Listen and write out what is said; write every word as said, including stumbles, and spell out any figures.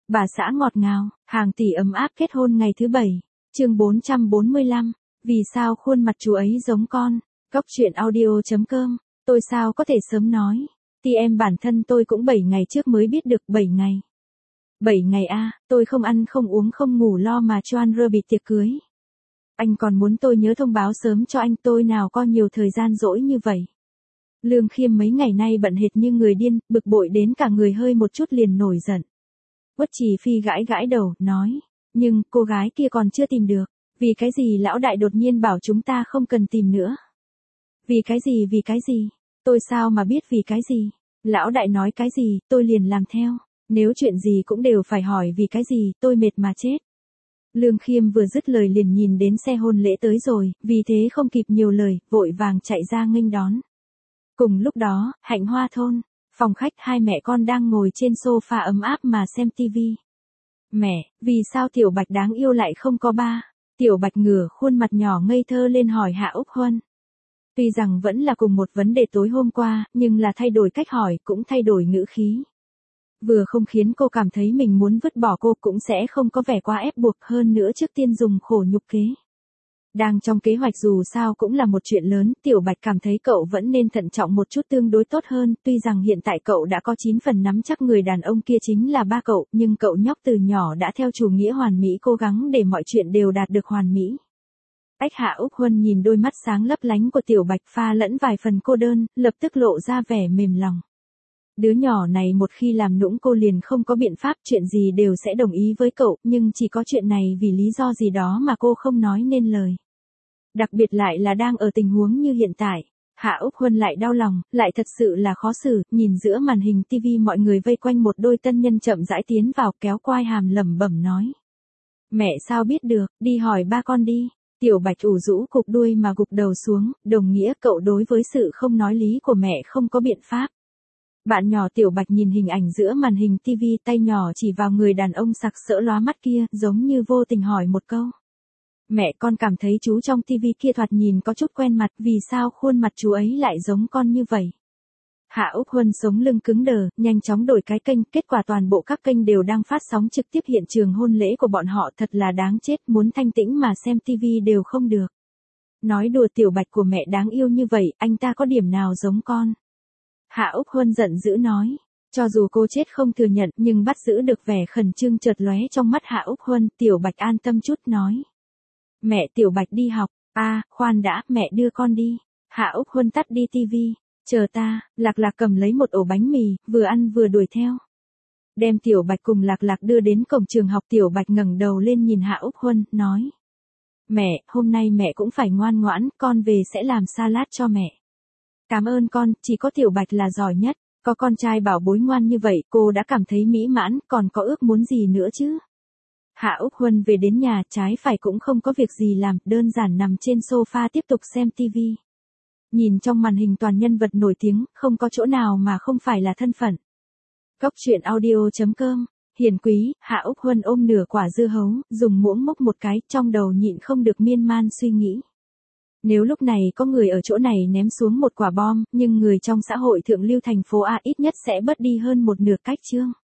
Bà xã ngọt ngào, hàng tỷ ấm áp kết hôn ngày thứ bảy. Chương bốn trăm bốn mươi lăm. Vì sao khuôn mặt chú ấy giống con? Cốc truyện audio chấm com. Tôi sao có thể sớm nói. Thì em bản thân tôi cũng bảy ngày trước mới biết được. Bảy ngày. Bảy ngày a, à, tôi không ăn không uống không ngủ lo mà cho ăn rơ bị tiệc cưới. Anh còn muốn tôi nhớ thông báo sớm cho anh, tôi nào có nhiều thời gian rỗi như vậy. Lương Khiêm mấy ngày nay bận hệt như người điên, bực bội đến cả người hơi một chút liền nổi giận. Uất Trì Phi gãi gãi đầu, nói, nhưng cô gái kia còn chưa tìm được, vì cái gì lão đại đột nhiên bảo chúng ta không cần tìm nữa? Vì cái gì vì cái gì? Tôi sao mà biết vì cái gì? Lão đại nói cái gì, tôi liền làm theo, nếu chuyện gì cũng đều phải hỏi vì cái gì, tôi mệt mà chết. Lương Khiêm vừa dứt lời liền nhìn đến xe hôn lễ tới rồi, vì thế không kịp nhiều lời, vội vàng chạy ra nghênh đón. Cùng lúc đó, Hạnh Hoa thôn, phòng khách hai mẹ con đang ngồi trên sofa ấm áp mà xem tivi. Mẹ, vì sao Tiểu Bạch đáng yêu lại không có ba? Tiểu Bạch ngửa khuôn mặt nhỏ ngây thơ lên hỏi Hạ Úc Huân. Tuy rằng vẫn là cùng một vấn đề tối hôm qua, nhưng là thay đổi cách hỏi, cũng thay đổi ngữ khí. Vừa không khiến cô cảm thấy mình muốn vứt bỏ cô, cũng sẽ không có vẻ quá ép buộc, hơn nữa trước tiên dùng khổ nhục kế. Đang trong kế hoạch dù sao cũng là một chuyện lớn, Tiểu Bạch cảm thấy cậu vẫn nên thận trọng một chút tương đối tốt hơn, tuy rằng hiện tại cậu đã có chín phần nắm chắc người đàn ông kia chính là ba cậu, nhưng cậu nhóc từ nhỏ đã theo chủ nghĩa hoàn mỹ cố gắng để mọi chuyện đều đạt được hoàn mỹ. Ách Hạ Úc Huân nhìn đôi mắt sáng lấp lánh của Tiểu Bạch pha lẫn vài phần cô đơn, lập tức lộ ra vẻ mềm lòng. Đứa nhỏ này một khi làm nũng cô liền không có biện pháp, chuyện gì đều sẽ đồng ý với cậu, nhưng chỉ có chuyện này vì lý do gì đó mà cô không nói nên lời. Đặc biệt lại là đang ở tình huống như hiện tại. Hạ Úc Huân lại đau lòng, lại thật sự là khó xử, nhìn giữa màn hình tivi mọi người vây quanh một đôi tân nhân chậm rãi tiến vào, kéo quai hàm lẩm bẩm nói. Mẹ sao biết được, đi hỏi ba con đi. Tiểu Bạch ủ rũ cục đuôi mà gục đầu xuống, đồng nghĩa cậu đối với sự không nói lý của mẹ không có biện pháp. Bạn nhỏ Tiểu Bạch nhìn hình ảnh giữa màn hình tivi, tay nhỏ chỉ vào người đàn ông sặc sỡ lóa mắt kia, giống như vô tình hỏi một câu. Mẹ, con cảm thấy chú trong tivi kia thoạt nhìn có chút quen mặt, vì sao khuôn mặt chú ấy lại giống con như vậy? Hạ Úc Huân sống lưng cứng đờ, nhanh chóng đổi cái kênh, kết quả toàn bộ các kênh đều đang phát sóng trực tiếp hiện trường hôn lễ của bọn họ, thật là đáng chết, muốn thanh tĩnh mà xem tivi đều không được. Nói đùa, Tiểu Bạch của mẹ đáng yêu như vậy, anh ta có điểm nào giống con? Hạ Úc Huân giận dữ nói. Cho dù cô chết không thừa nhận, nhưng bắt giữ được vẻ khẩn trương chợt lóe trong mắt Hạ Úc Huân, Tiểu Bạch an tâm chút nói. Mẹ, Tiểu Bạch đi học. A, à, khoan đã, mẹ đưa con đi. Hạ Úc Huân tắt đi tivi. Chờ ta. Lạc Lạc cầm lấy một ổ bánh mì, vừa ăn vừa đuổi theo. Đem Tiểu Bạch cùng Lạc Lạc đưa đến cổng trường học. Tiểu Bạch ngẩng đầu lên nhìn Hạ Úc Huân, nói. Mẹ, hôm nay mẹ cũng phải ngoan ngoãn, con về sẽ làm salad cho mẹ. Cảm ơn con, chỉ có Tiểu Bạch là giỏi nhất, có con trai bảo bối ngoan như vậy, cô đã cảm thấy mỹ mãn, còn có ước muốn gì nữa chứ? Hạ Úc Huân về đến nhà, trái phải cũng không có việc gì làm, đơn giản nằm trên sofa tiếp tục xem tivi. Nhìn trong màn hình toàn nhân vật nổi tiếng, không có chỗ nào mà không phải là thân phận. Cốc truyện audio chấm com. Hiền quý, Hạ Úc Huân ôm nửa quả dưa hấu, dùng muỗng múc một cái, trong đầu nhịn không được miên man suy nghĩ. Nếu lúc này có người ở chỗ này ném xuống một quả bom, nhưng người trong xã hội thượng lưu thành phố A ít nhất sẽ bớt đi hơn một nửa cách chương.